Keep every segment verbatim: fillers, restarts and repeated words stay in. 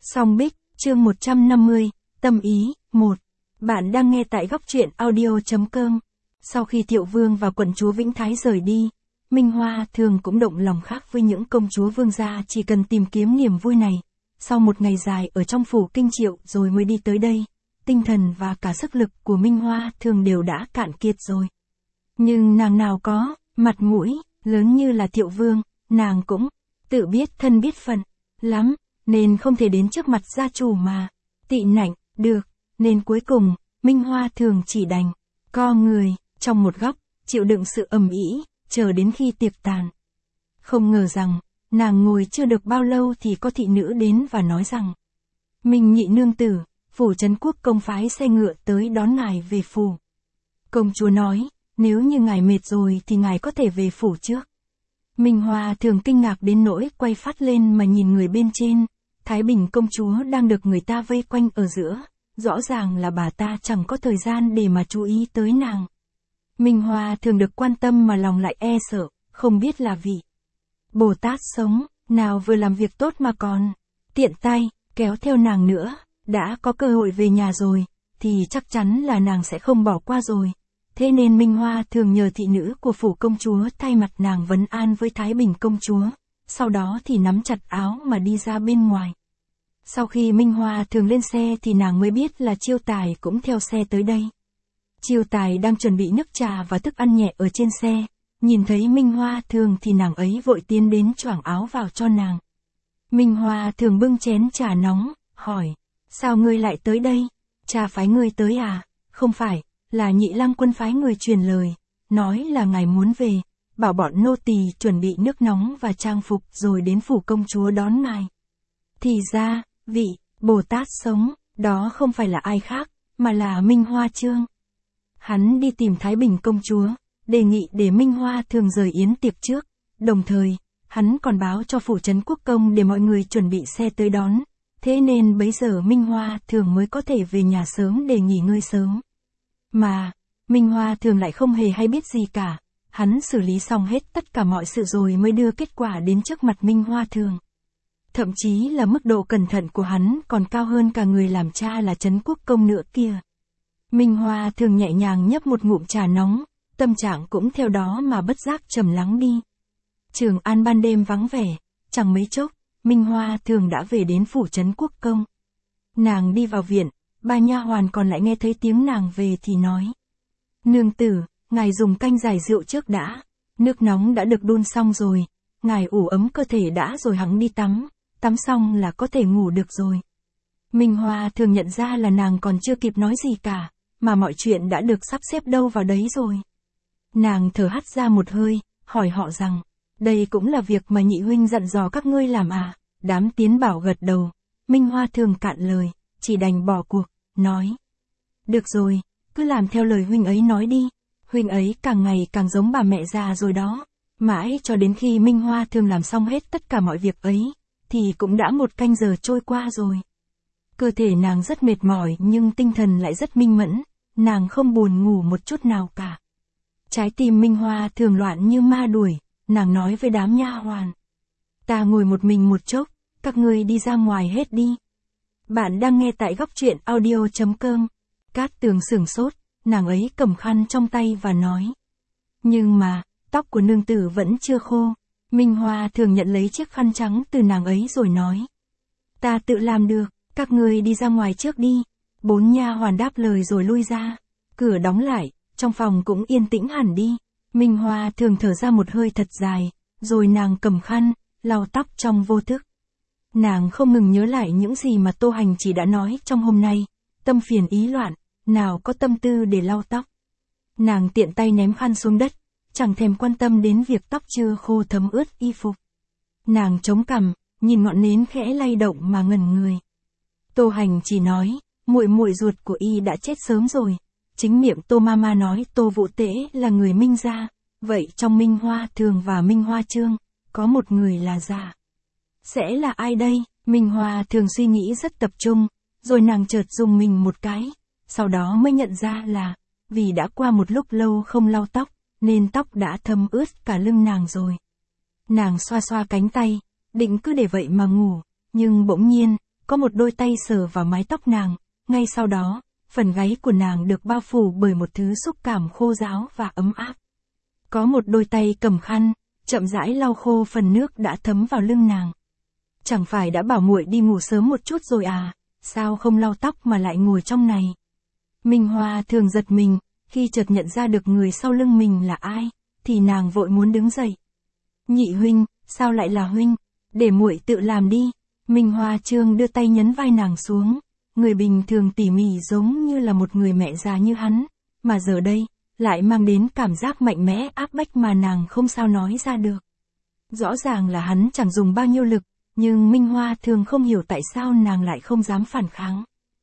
Song Bích, chương một trăm năm mươi, tâm ý, một. Bạn đang nghe tại góc truyện audio chấm com. Sau khi Thiệu Vương và quận chúa Vĩnh Thái rời đi, Minh Hoa thường cũng động lòng khác với những công chúa vương gia chỉ cần tìm kiếm niềm vui này. Sau một ngày dài ở trong phủ kinh Triệu rồi mới đi tới đây, tinh thần và cả sức lực của Minh Hoa thường đều đã cạn kiệt rồi. Nhưng nàng nào có, mặt mũi, lớn như là Thiệu Vương, nàng cũng tự biết thân biết phận, lắm, nên không thể đến trước mặt gia chủ mà tị nạnh, được, nên cuối cùng, Minh Hoa thường chỉ đành co người, trong một góc, chịu đựng sự ầm ĩ, chờ đến khi tiệc tàn. Không ngờ rằng, nàng ngồi chưa được bao lâu thì có thị nữ đến và nói rằng, Minh nhị nương tử, phủ trấn quốc công phái xe ngựa tới đón ngài về phủ. Công chúa nói, nếu như ngài mệt rồi thì ngài có thể về phủ trước. Minh Hoa thường kinh ngạc đến nỗi quay phát lên mà nhìn người bên trên, Thái Bình công chúa đang được người ta vây quanh ở giữa, rõ ràng là bà ta chẳng có thời gian để mà chú ý tới nàng. Minh Hoa thường được quan tâm mà lòng lại e sợ, không biết là vị Bồ Tát sống, nào vừa làm việc tốt mà còn tiện tay, kéo theo nàng nữa, đã có cơ hội về nhà rồi, thì chắc chắn là nàng sẽ không bỏ qua rồi. Thế nên Minh Hoa thường nhờ thị nữ của phủ công chúa thay mặt nàng vấn an với Thái Bình công chúa, sau đó thì nắm chặt áo mà đi ra bên ngoài. Sau khi Minh Hoa thường lên xe thì nàng mới biết là Chiêu Tài cũng theo xe tới đây. Chiêu Tài đang chuẩn bị nước trà và thức ăn nhẹ ở trên xe, nhìn thấy Minh Hoa thường thì nàng ấy vội tiến đến choàng áo vào cho nàng. Minh Hoa thường bưng chén trà nóng, hỏi, sao ngươi lại tới đây? Cha phái ngươi tới à? Không phải, là Nhị Lang quân phái người truyền lời, nói là ngài muốn về, bảo bọn nô tỳ chuẩn bị nước nóng và trang phục rồi đến phủ công chúa đón ngài. Thì ra, vị Bồ Tát sống, đó không phải là ai khác, mà là Minh Hoa Chương. Hắn đi tìm Thái Bình công chúa, đề nghị để Minh Hoa thường rời yến tiệc trước, đồng thời, hắn còn báo cho phủ trấn quốc công để mọi người chuẩn bị xe tới đón, thế nên bấy giờ Minh Hoa thường mới có thể về nhà sớm để nghỉ ngơi sớm. Mà, Minh Hoa thường lại không hề hay biết gì cả, hắn xử lý xong hết tất cả mọi sự rồi mới đưa kết quả đến trước mặt Minh Hoa thường. Thậm chí là mức độ cẩn thận của hắn còn cao hơn cả người làm cha là trấn quốc công nữa kia. Minh Hoa thường nhẹ nhàng nhấp một ngụm trà nóng, tâm trạng cũng theo đó mà bất giác trầm lắng đi. Trường An ban đêm vắng vẻ, chẳng mấy chốc, Minh Hoa thường đã về đến phủ trấn quốc công. Nàng đi vào viện, ba nha hoàn còn lại nghe thấy tiếng nàng về thì nói, nương tử, ngài dùng canh giải rượu trước đã, nước nóng đã được đun xong rồi, ngài ủ ấm cơ thể đã rồi hẵng đi tắm, tắm xong là có thể ngủ được rồi. Minh Hoa thường nhận ra là nàng còn chưa kịp nói gì cả, mà mọi chuyện đã được sắp xếp đâu vào đấy rồi. Nàng thở hắt ra một hơi, hỏi họ rằng, đây cũng là việc mà nhị huynh dặn dò các ngươi làm à? Đám Tiến Bảo gật đầu. Minh Hoa thường cạn lời, chỉ đành bỏ cuộc, nói, được rồi, cứ làm theo lời huynh ấy nói đi. Huynh ấy càng ngày càng giống bà mẹ già rồi đó. Mãi cho đến khi Minh Hoa thường làm xong hết tất cả mọi việc ấy, thì cũng đã một canh giờ trôi qua rồi. Cơ thể nàng rất mệt mỏi nhưng tinh thần lại rất minh mẫn, nàng không buồn ngủ một chút nào cả. Trái tim Minh Hoa thường loạn như ma đuổi, nàng nói với đám nha hoàn, ta ngồi một mình một chốc, các ngươi đi ra ngoài hết đi. Bạn đang nghe tại góc truyện audio chấm com. Cát Tường sửng sốt, nàng ấy cầm khăn trong tay và nói, nhưng mà, tóc của nương tử vẫn chưa khô. Minh Hoa thường nhận lấy chiếc khăn trắng từ nàng ấy rồi nói, ta tự làm được, các ngươi đi ra ngoài trước đi. Bốn nha hoàn đáp lời rồi lui ra, cửa đóng lại, trong phòng cũng yên tĩnh hẳn đi. Minh Hoa thường thở ra một hơi thật dài, rồi nàng cầm khăn, lau tóc trong vô thức. Nàng không ngừng nhớ lại những gì mà Tô Hành chỉ đã nói trong hôm nay, tâm phiền ý loạn, nào có tâm tư để lau tóc. Nàng tiện tay ném khăn xuống đất, chẳng thèm quan tâm đến việc tóc chưa khô thấm ướt y phục. Nàng chống cằm, nhìn ngọn nến khẽ lay động mà ngẩn người. Tô Hành chỉ nói, muội muội ruột của y đã chết sớm rồi. Chính miệng Tô Mama nói Tô Vũ Tế là người Minh gia, vậy trong Minh Hoa thường và Minh Hoa Chương, có một người là già. Sẽ là ai đây? Minh Hoa thường suy nghĩ rất tập trung, rồi nàng chợt rùng mình một cái, sau đó mới nhận ra là, vì đã qua một lúc lâu không lau tóc, nên tóc đã thấm ướt cả lưng nàng rồi. Nàng xoa xoa cánh tay, định cứ để vậy mà ngủ, nhưng bỗng nhiên, có một đôi tay sờ vào mái tóc nàng, ngay sau đó, phần gáy của nàng được bao phủ bởi một thứ xúc cảm khô ráo và ấm áp. Có một đôi tay cầm khăn, chậm rãi lau khô phần nước đã thấm vào lưng nàng. Chẳng phải đã bảo muội đi ngủ sớm một chút rồi à, sao không lau tóc mà lại ngồi trong này? Minh Hoa thường giật mình, khi chợt nhận ra được người sau lưng mình là ai, thì nàng vội muốn đứng dậy. Nhị huynh, sao lại là huynh? Để muội tự làm đi. Minh Hoa Trương đưa tay nhấn vai nàng xuống. Người bình thường tỉ mỉ giống như là một người mẹ già như hắn, mà giờ đây, lại mang đến cảm giác mạnh mẽ áp bách mà nàng không sao nói ra được. Rõ ràng là hắn chẳng dùng bao nhiêu lực, nhưng Minh Hoa thường không hiểu tại sao nàng lại không dám phản kháng.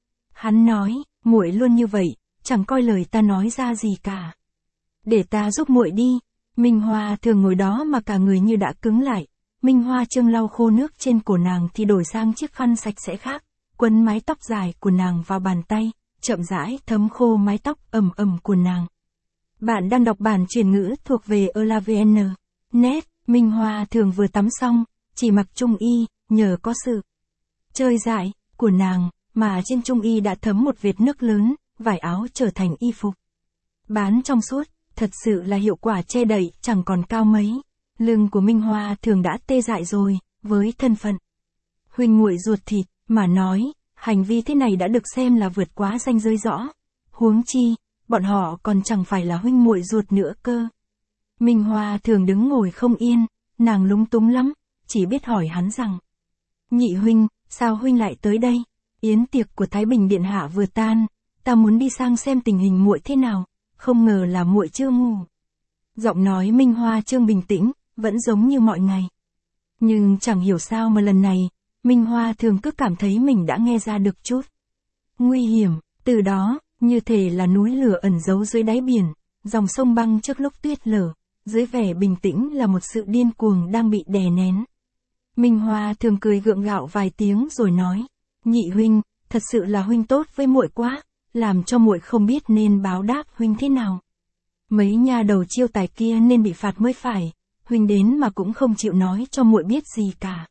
Hắn nói, muội luôn như vậy, chẳng coi lời ta nói ra gì cả. Để ta giúp muội đi. Minh Hoa thường ngồi đó mà cả người như đã cứng lại. Minh Hoa Trương lau khô nước trên cổ nàng thì đổi sang chiếc khăn sạch sẽ khác, quấn mái tóc dài của nàng vào bàn tay, chậm rãi thấm khô mái tóc ẩm ẩm của nàng. Bạn đang đọc bản truyền ngữ thuộc về elavn chấm net. Minh Hoa thường vừa tắm xong, chỉ mặc trung y, nhờ có sự chơi dại của nàng, mà trên trung y đã thấm một vệt nước lớn, vải áo trở thành y phục bán trong suốt, thật sự là hiệu quả che đậy chẳng còn cao mấy. Lưng của Minh Hoa thường đã tê dại rồi, với thân phận huynh muội ruột thịt, mà nói, hành vi thế này đã được xem là vượt quá ranh giới rõ. Huống chi, bọn họ còn chẳng phải là huynh muội ruột nữa cơ. Minh Hoa thường đứng ngồi không yên, nàng lúng túng lắm, chỉ biết hỏi hắn rằng: Nhị huynh, sao huynh lại tới đây? Yến tiệc của Thái Bình Điện Hạ vừa tan, ta muốn đi sang xem tình hình muội thế nào, không ngờ là muội chưa ngủ. Giọng nói Minh Hoa Trương bình tĩnh, vẫn giống như mọi ngày. Nhưng chẳng hiểu sao mà lần này, Minh Hoa thường cứ cảm thấy mình đã nghe ra được chút nguy hiểm, từ đó, như thể là núi lửa ẩn giấu dưới đáy biển, dòng sông băng trước lúc tuyết lở, dưới vẻ bình tĩnh là một sự điên cuồng đang bị đè nén. Minh Hoa thường cười gượng gạo vài tiếng rồi nói: Nhị huynh, thật sự là huynh tốt với muội quá, làm cho muội không biết nên báo đáp huynh thế nào. Mấy nha đầu chiêu tài kia nên bị phạt mới phải, huynh đến mà cũng không chịu nói cho muội biết gì cả.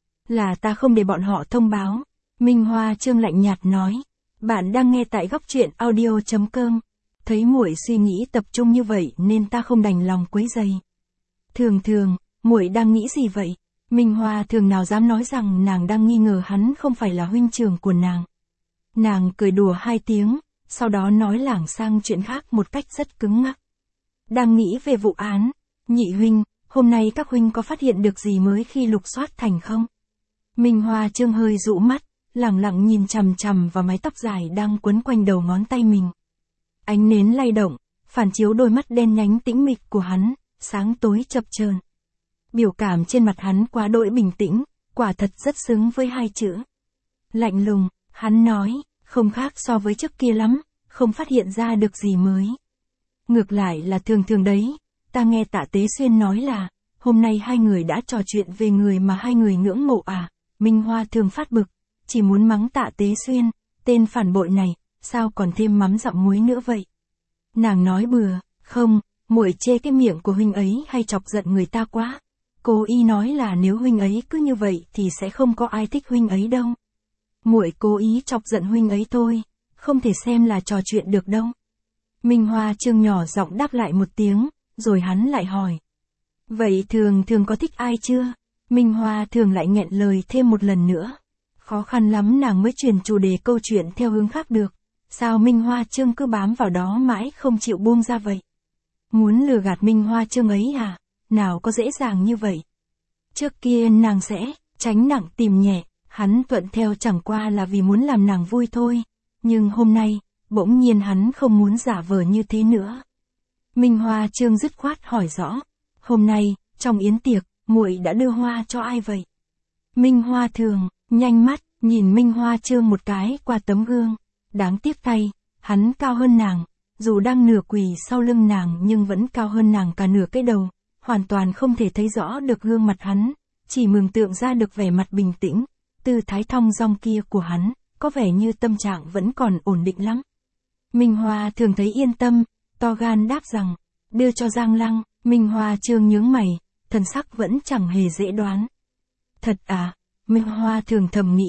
Là ta không để bọn họ thông báo. Minh Hoa Trương lạnh nhạt nói. Bạn đang nghe tại góc truyện audio chấm com. Thấy muội suy nghĩ tập trung như vậy nên ta không đành lòng quấy rầy. Thường thường, muội đang nghĩ gì vậy? Minh Hoa thường nào dám nói rằng nàng đang nghi ngờ hắn không phải là huynh trưởng của nàng. Nàng cười đùa hai tiếng, sau đó nói lảng sang chuyện khác một cách rất cứng ngắc. Đang nghĩ về vụ án. Nhị huynh, hôm nay các huynh có phát hiện được gì mới khi lục soát thành không? Minh Hoa Trương hơi dụ mắt, lẳng lặng nhìn chằm chằm vào mái tóc dài đang quấn quanh đầu ngón tay mình. Ánh nến lay động, phản chiếu đôi mắt đen nhánh tĩnh mịch của hắn, sáng tối chập chờn. Biểu cảm trên mặt hắn quá đỗi bình tĩnh, quả thật rất xứng với hai chữ lạnh lùng. Hắn nói, không khác so với trước kia lắm, không phát hiện ra được gì mới. Ngược lại là thường thường đấy, ta nghe Tạ Tế Xuyên nói là, hôm nay hai người đã trò chuyện về người mà hai người ngưỡng mộ à. Minh Hoa thường phát bực, chỉ muốn mắng Tạ Tế Xuyên, tên phản bội này, sao còn thêm mắm dặm muối nữa vậy? Nàng nói bừa, không, muội chê cái miệng của huynh ấy hay chọc giận người ta quá. Cô y nói là nếu huynh ấy cứ như vậy thì sẽ không có ai thích huynh ấy đâu. Muội cố ý chọc giận huynh ấy thôi, không thể xem là trò chuyện được đâu. Minh Hoa Trương nhỏ giọng đáp lại một tiếng, rồi hắn lại hỏi. Vậy thường thường có thích ai chưa? Minh Hoa thường lại nghẹn lời thêm một lần nữa. Khó khăn lắm nàng mới chuyển chủ đề câu chuyện theo hướng khác được. Sao Minh Hoa Trương cứ bám vào đó mãi không chịu buông ra vậy? Muốn lừa gạt Minh Hoa Trương ấy à? Nào có dễ dàng như vậy. Trước kia nàng sẽ tránh nặng tìm nhẹ, hắn thuận theo chẳng qua là vì muốn làm nàng vui thôi. Nhưng hôm nay, bỗng nhiên hắn không muốn giả vờ như thế nữa. Minh Hoa Trương dứt khoát hỏi rõ. Hôm nay, trong yến tiệc, muội đã đưa hoa cho ai vậy? Minh Hoa thường, nhanh mắt, nhìn Minh Hoa Trương một cái qua tấm gương. Đáng tiếc thay, hắn cao hơn nàng, dù đang nửa quỳ sau lưng nàng nhưng vẫn cao hơn nàng cả nửa cái đầu, hoàn toàn không thể thấy rõ được gương mặt hắn, chỉ mường tượng ra được vẻ mặt bình tĩnh, tư thái thong dong kia của hắn, có vẻ như tâm trạng vẫn còn ổn định lắm. Minh Hoa thường thấy yên tâm, to gan đáp rằng, đưa cho Giang Lăng. Minh Hoa Trương nhướng mày, thần sắc vẫn chẳng hề dễ đoán. Thật à? Minh Hoa thường thầm nghĩ,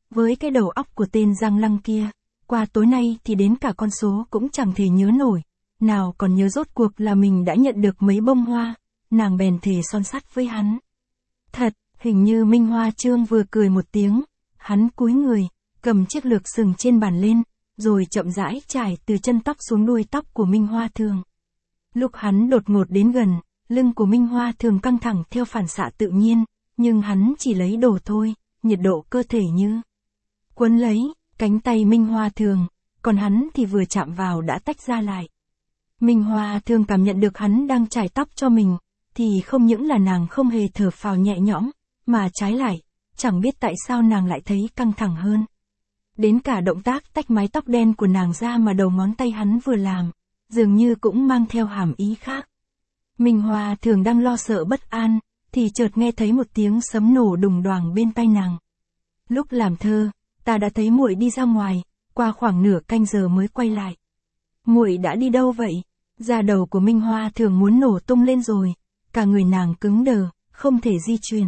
với cái đầu óc của tên Giang Lăng kia, qua tối nay thì đến cả con số cũng chẳng thể nhớ nổi, nào còn nhớ rốt cuộc là mình đã nhận được mấy bông hoa, nàng bèn thề son sắt với hắn. Thật, hình như Minh Hoa Trương vừa cười một tiếng, hắn cúi người, cầm chiếc lược sừng trên bàn lên, rồi chậm rãi trải từ chân tóc xuống đuôi tóc của Minh Hoa Thường. Lúc hắn đột ngột đến gần, lưng của Minh Hoa Thường căng thẳng theo phản xạ tự nhiên, nhưng hắn chỉ lấy đồ thôi, nhiệt độ cơ thể như quấn lấy cánh tay Minh Hoa Thường, còn hắn thì vừa chạm vào đã tách ra lại. Minh Hoa Thường cảm nhận được hắn đang chải tóc cho mình, thì không những là nàng không hề thở phào nhẹ nhõm, mà trái lại, chẳng biết tại sao nàng lại thấy căng thẳng hơn. Đến cả động tác tách mái tóc đen của nàng ra mà đầu ngón tay hắn vừa làm, dường như cũng mang theo hàm ý khác. Minh Hoa Thường đang lo sợ bất an, thì chợt nghe thấy một tiếng sấm nổ đùng đoàng bên tai nàng. Lúc làm thơ, ta đã thấy muội đi ra ngoài, qua khoảng nửa canh giờ mới quay lại. Muội đã đi đâu vậy? Da đầu của Minh Hoa Thường muốn nổ tung lên rồi, cả người nàng cứng đờ, không thể di chuyển.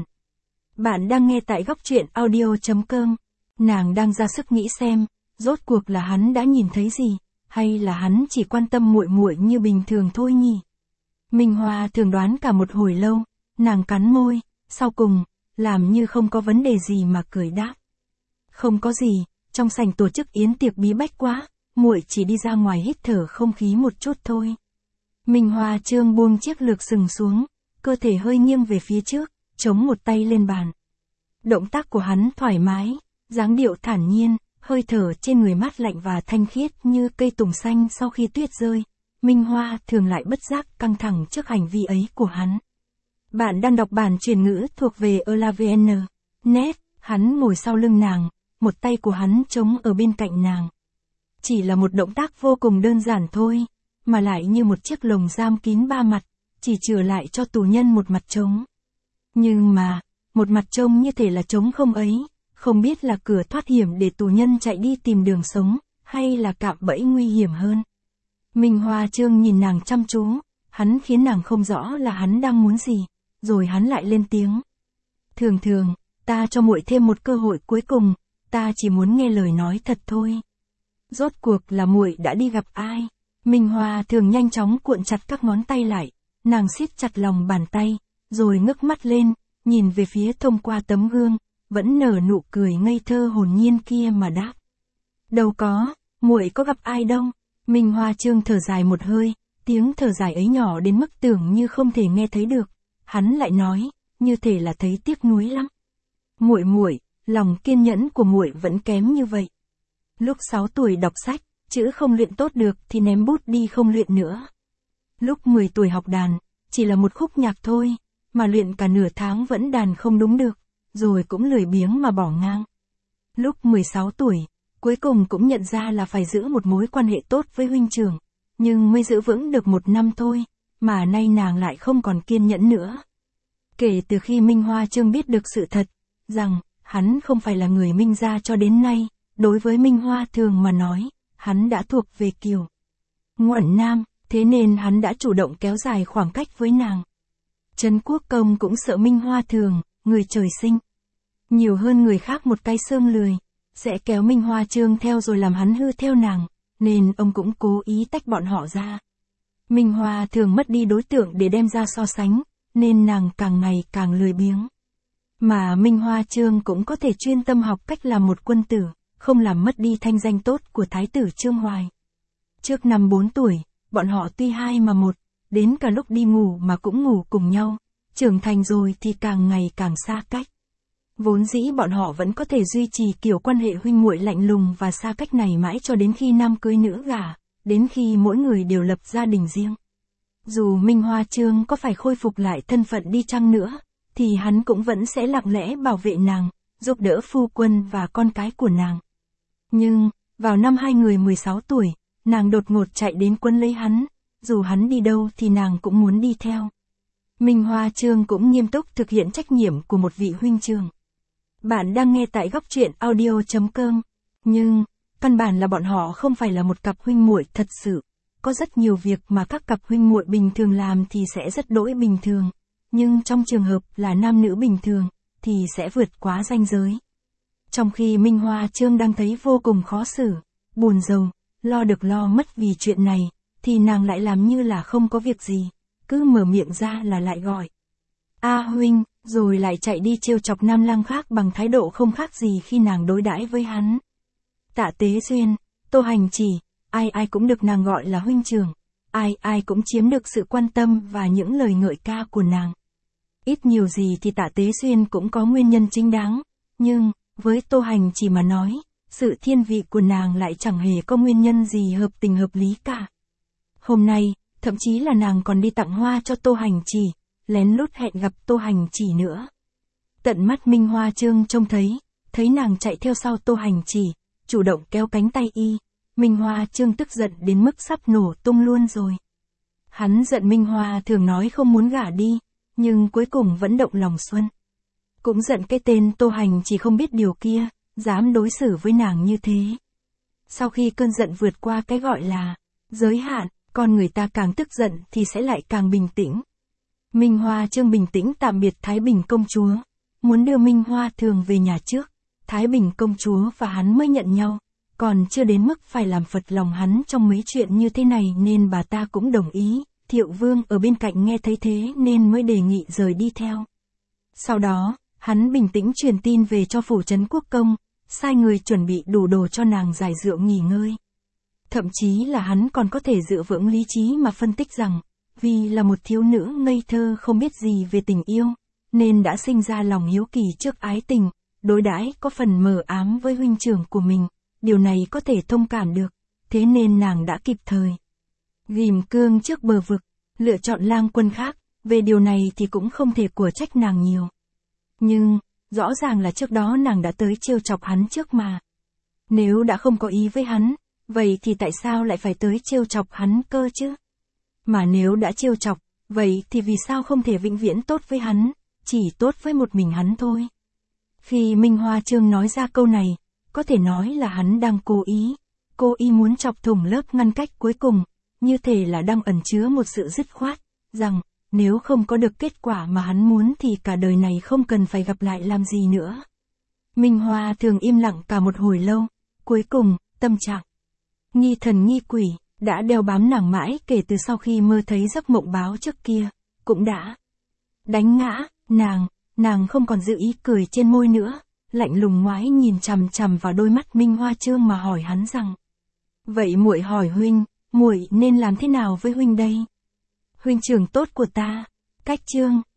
Bạn đang nghe tại góc truyện audio chấm com. Nàng đang ra sức nghĩ xem, rốt cuộc là hắn đã nhìn thấy gì, hay là hắn chỉ quan tâm muội muội như bình thường thôi nhỉ? Minh Hoa Thường đoán cả một hồi lâu, nàng cắn môi, sau cùng, làm như không có vấn đề gì mà cười đáp. Không có gì, trong sảnh tổ chức yến tiệc bí bách quá, muội chỉ đi ra ngoài hít thở không khí một chút thôi. Minh Hoa Trương buông chiếc lược sừng xuống, cơ thể hơi nghiêng về phía trước, chống một tay lên bàn. Động tác của hắn thoải mái, dáng điệu thản nhiên, hơi thở trên người mát lạnh và thanh khiết như cây tùng xanh sau khi tuyết rơi. Minh Hoa Thường lại bất giác căng thẳng trước hành vi ấy của hắn. Bạn đang đọc bản truyền ngữ thuộc về elavn chấm net, hắn ngồi sau lưng nàng, một tay của hắn chống ở bên cạnh nàng. Chỉ là một động tác vô cùng đơn giản thôi, mà lại như một chiếc lồng giam kín ba mặt, chỉ chừa lại cho tù nhân một mặt trống. Nhưng mà, một mặt trông như thể là trống không ấy, không biết là cửa thoát hiểm để tù nhân chạy đi tìm đường sống, hay là cạm bẫy nguy hiểm hơn. Minh Hoa Trương nhìn nàng chăm chú, hắn khiến nàng không rõ là hắn đang muốn gì, rồi hắn lại lên tiếng. Thường thường, ta cho muội thêm một cơ hội cuối cùng, ta chỉ muốn nghe lời nói thật thôi. Rốt cuộc là muội đã đi gặp ai? Minh Hoa Thường nhanh chóng cuộn chặt các ngón tay lại, nàng siết chặt lòng bàn tay, rồi ngước mắt lên, nhìn về phía thông qua tấm gương, vẫn nở nụ cười ngây thơ hồn nhiên kia mà đáp. Đâu có, muội có gặp ai đâu. Minh Hoa Trương thở dài một hơi, tiếng thở dài ấy nhỏ đến mức tưởng như không thể nghe thấy được. Hắn lại nói, như thể là thấy tiếc nuối lắm. Muội muội, lòng kiên nhẫn của muội vẫn kém như vậy. Lúc sáu tuổi đọc sách, chữ không luyện tốt được thì ném bút đi không luyện nữa. Lúc mười tuổi học đàn, chỉ là một khúc nhạc thôi, mà luyện cả nửa tháng vẫn đàn không đúng được, rồi cũng lười biếng mà bỏ ngang. Lúc mười sáu tuổi, cuối cùng cũng nhận ra là phải giữ một mối quan hệ tốt với huynh trưởng, nhưng mới giữ vững được một năm thôi, mà nay nàng lại không còn kiên nhẫn nữa. Kể từ khi Minh Hoa Trương biết được sự thật, rằng, hắn không phải là người Minh gia cho đến nay, đối với Minh Hoa Thường mà nói, hắn đã thuộc về kiểu Nguẩn Nam, thế nên hắn đã chủ động kéo dài khoảng cách với nàng. Trấn Quốc Công cũng sợ Minh Hoa Thường, người trời sinh nhiều hơn người khác một cái xương lười, sẽ kéo Minh Hoa Trương theo rồi làm hắn hư theo nàng, nên ông cũng cố ý tách bọn họ ra. Minh Hoa Thường mất đi đối tượng để đem ra so sánh, nên nàng càng ngày càng lười biếng. Mà Minh Hoa Trương cũng có thể chuyên tâm học cách làm một quân tử, không làm mất đi thanh danh tốt của Thái tử Trương Hoài. Trước năm bốn tuổi, bọn họ tuy hai mà một, đến cả lúc đi ngủ mà cũng ngủ cùng nhau, trưởng thành rồi thì càng ngày càng xa cách. Vốn dĩ bọn họ vẫn có thể duy trì kiểu quan hệ huynh muội lạnh lùng và xa cách này mãi cho đến khi nam cưới nữ gả, đến khi mỗi người đều lập gia đình riêng. Dù Minh Hoa Trương có phải khôi phục lại thân phận đi chăng nữa, thì hắn cũng vẫn sẽ lặng lẽ bảo vệ nàng, giúp đỡ phu quân và con cái của nàng. Nhưng, vào năm hai người mười sáu tuổi, nàng đột ngột chạy đến quấn lấy hắn, dù hắn đi đâu thì nàng cũng muốn đi theo. Minh Hoa Trương cũng nghiêm túc thực hiện trách nhiệm của một vị huynh trưởng. Bạn đang nghe tại góc truyện audio chấm com. Nhưng, căn bản là bọn họ không phải là một cặp huynh muội thật sự. Có rất nhiều việc mà các cặp huynh muội bình thường làm thì sẽ rất đỗi bình thường. Nhưng trong trường hợp là nam nữ bình thường, thì sẽ vượt quá ranh giới. Trong khi Minh Hoa Trương đang thấy vô cùng khó xử, buồn rầu, lo được lo mất vì chuyện này, thì nàng lại làm như là không có việc gì, cứ mở miệng ra là lại gọi. A huynh, rồi lại chạy đi trêu chọc nam lang khác bằng thái độ không khác gì khi nàng đối đãi với hắn. Tạ Tế Duyên, Tô Hành Chỉ, ai ai cũng được nàng gọi là huynh trưởng, ai ai cũng chiếm được sự quan tâm và những lời ngợi ca của nàng. Ít nhiều gì thì Tạ Tế Duyên cũng có nguyên nhân chính đáng, nhưng, với Tô Hành Chỉ mà nói, sự thiên vị của nàng lại chẳng hề có nguyên nhân gì hợp tình hợp lý cả. Hôm nay, thậm chí là nàng còn đi tặng hoa cho Tô Hành Chỉ, lén lút hẹn gặp Tô Hành Chỉ nữa. Tận mắt Minh Hoa Trương trông thấy, thấy nàng chạy theo sau Tô Hành Chỉ, chủ động kéo cánh tay y, Minh Hoa Trương tức giận đến mức sắp nổ tung luôn rồi. Hắn giận Minh Hoa thường nói không muốn gả đi, nhưng cuối cùng vẫn động lòng xuân. Cũng giận cái tên Tô Hành Chỉ không biết điều kia, dám đối xử với nàng như thế. Sau khi cơn giận vượt qua cái gọi là giới hạn, con người ta càng tức giận thì sẽ lại càng bình tĩnh. Minh Hoa Trương bình tĩnh tạm biệt Thái Bình công chúa, muốn đưa Minh Hoa Thường về nhà trước. Thái Bình công chúa và hắn mới nhận nhau, còn chưa đến mức phải làm phật lòng hắn trong mấy chuyện như thế này nên bà ta cũng đồng ý. Thiệu Vương ở bên cạnh nghe thấy thế nên mới đề nghị rời đi theo. Sau đó, hắn bình tĩnh truyền tin về cho phủ trấn quốc công, sai người chuẩn bị đủ đồ cho nàng giải rượu nghỉ ngơi. Thậm chí là hắn còn có thể giữ vững lý trí mà phân tích rằng, vì là một thiếu nữ ngây thơ không biết gì về tình yêu, nên đã sinh ra lòng hiếu kỳ trước ái tình, đối đãi có phần mờ ám với huynh trưởng của mình, điều này có thể thông cảm được, thế nên nàng đã kịp thời ghim cương trước bờ vực, lựa chọn lang quân khác, về điều này thì cũng không thể của trách nàng nhiều. Nhưng, rõ ràng là trước đó nàng đã tới trêu chọc hắn trước mà. Nếu đã không có ý với hắn, vậy thì tại sao lại phải tới trêu chọc hắn cơ chứ? Mà nếu đã trêu chọc, vậy thì vì sao không thể vĩnh viễn tốt với hắn, chỉ tốt với một mình hắn thôi? Khi Minh Hoa Trương nói ra câu này, có thể nói là hắn đang cố ý, cố ý muốn chọc thủng lớp ngăn cách cuối cùng, như thể là đang ẩn chứa một sự dứt khoát, rằng, nếu không có được kết quả mà hắn muốn thì cả đời này không cần phải gặp lại làm gì nữa. Minh Hoa Thường im lặng cả một hồi lâu, cuối cùng, tâm trạng nghi thần nghi quỷ, đã đeo bám nàng mãi kể từ sau khi mơ thấy giấc mộng báo trước kia, cũng đã đánh ngã, nàng, nàng không còn giữ ý cười trên môi nữa, lạnh lùng ngoái nhìn chằm chằm vào đôi mắt Minh Hoa Trương mà hỏi hắn rằng, vậy muội hỏi huynh, muội nên làm thế nào với huynh đây? Huynh trưởng tốt của ta, cách Trương,